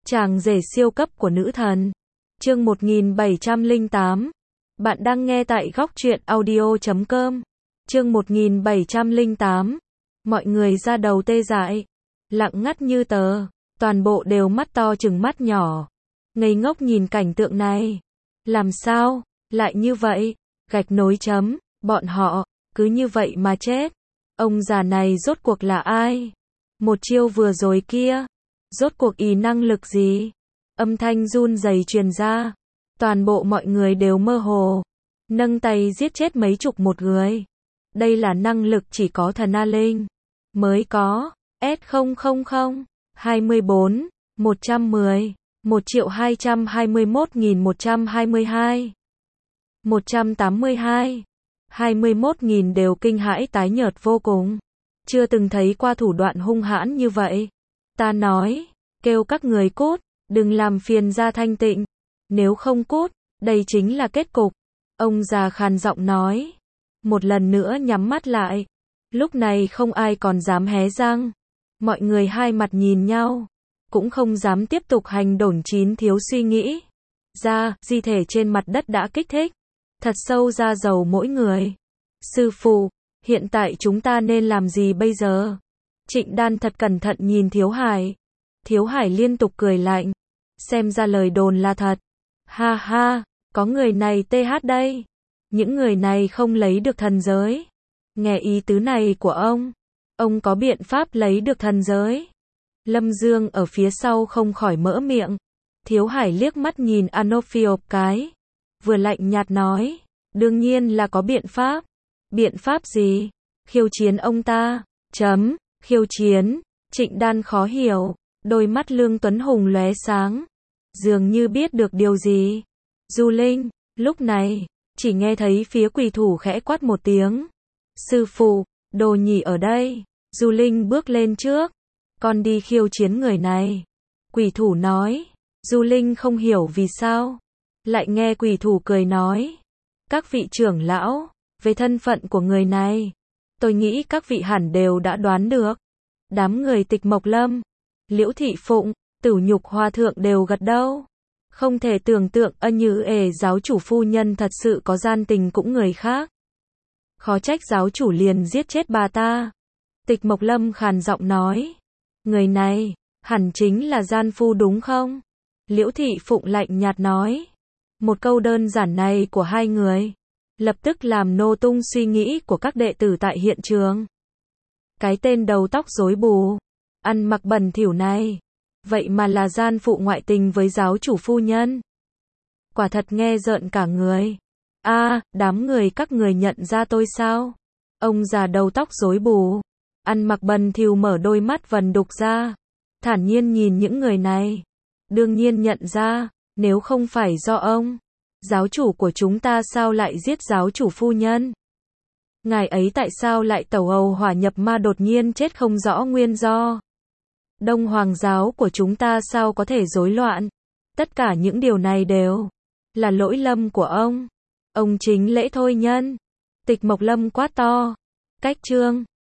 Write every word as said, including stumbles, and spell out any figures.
Chàng rể siêu cấp của nữ thần. Chương một nghìn bảy trăm lẻ tám. Bạn đang nghe tại góc truyện audio chấm com. Chương một nghìn bảy trăm lẻ tám. Mọi người ra đầu tê dại, lặng ngắt như tờ, toàn bộ đều mắt to chừng mắt nhỏ, ngây ngốc nhìn cảnh tượng này. Làm sao lại như vậy? Gạch nối chấm, bọn họ cứ như vậy mà chết. Ông già này rốt cuộc là ai? Một chiêu vừa rồi kia, rốt cuộc ý năng lực gì? Âm thanh run rẩy truyền ra, toàn bộ mọi người đều mơ hồ, nâng tay giết chết mấy chục một người. Đây là năng lực chỉ có thần A Linh mới có. S không không không, hai mươi bốn, một trăm mười, một triệu hai trăm hai mươi mốt nghìn một trăm hai mươi hai, một trăm tám mươi hai, hai mươi mốt nghìn đều kinh hãi tái nhợt vô cùng. Chưa từng thấy qua thủ đoạn hung hãn như vậy. Ta nói, kêu các người cút, đừng làm phiền gia Thanh Tịnh. Nếu không cút, đây chính là kết cục. Ông già khàn giọng nói. Một lần nữa nhắm mắt lại. Lúc này không ai còn dám hé răng. Mọi người hai mặt nhìn nhau, cũng không dám tiếp tục hành động chín thiếu suy nghĩ. Ra, di thể trên mặt đất đã kích thích thật sâu ra dầu mỗi người. Sư phụ, hiện tại chúng ta nên làm gì bây giờ? Trịnh Đan thật cẩn thận nhìn Thiếu Hải. Thiếu Hải liên tục cười lạnh. Xem ra lời đồn là thật. Ha ha, có người này tê hát đây. Những người này không lấy được thần giới. Nghe ý tứ này của ông, ông có biện pháp lấy được thần giới. Lâm Dương ở phía sau không khỏi mỡ miệng. Thiếu Hải liếc mắt nhìn Anophiop cái, vừa lạnh nhạt nói, đương nhiên là có biện pháp. Biện pháp gì? Khiêu chiến ông ta. Chấm, khiêu chiến. Trịnh Đan khó hiểu, đôi mắt Lương Tuấn Hùng lóe sáng, dường như biết được điều gì. Du Linh, lúc này, chỉ nghe thấy phía quỷ thủ khẽ quát một tiếng. Sư phụ, Đồ Nhĩ ở đây. Du Linh bước lên trước. Con đi khiêu chiến người này. Quỷ thủ nói. Du Linh không hiểu vì sao. Lại nghe quỷ thủ cười nói. Các vị trưởng lão, về thân phận của người này, tôi nghĩ các vị hẳn đều đã đoán được. Đám người Tịch Mộc Lâm, Liễu Thị Phụng, Tửu Nhục Hòa Thượng đều gật đầu. Không thể tưởng tượng ân như ề giáo chủ phu nhân thật sự có gian tình cũng người khác. Khó trách giáo chủ liền giết chết bà ta. Tịch Mộc Lâm khàn giọng nói. Người này, hẳn chính là gian phu đúng không? Liễu Thị Phụng lạnh nhạt nói. Một câu đơn giản này của hai người, lập tức làm nô tung suy nghĩ của các đệ tử tại hiện trường. Cái tên đầu tóc rối bù, ăn mặc bẩn thỉu này, vậy mà là gian phụ ngoại tình với giáo chủ phu nhân. Quả thật nghe rợn cả người. A, à, đám người các người nhận ra tôi sao? Ông già đầu tóc rối bù, ăn mặc bẩn thỉu mở đôi mắt vần đục ra, thản nhiên nhìn những người này. Đương nhiên nhận ra, nếu không phải do ông, giáo chủ của chúng ta sao lại giết giáo chủ phu nhân? Ngài ấy tại sao lại tẩu hầu hỏa nhập ma đột nhiên chết không rõ nguyên do? Đông Hoàng giáo của chúng ta sao có thể rối loạn? Tất cả những điều này đều là lỗi lầm của ông. Ông chính lễ thôi nhân. Tịch Mộc Lâm quát to. Cách chương.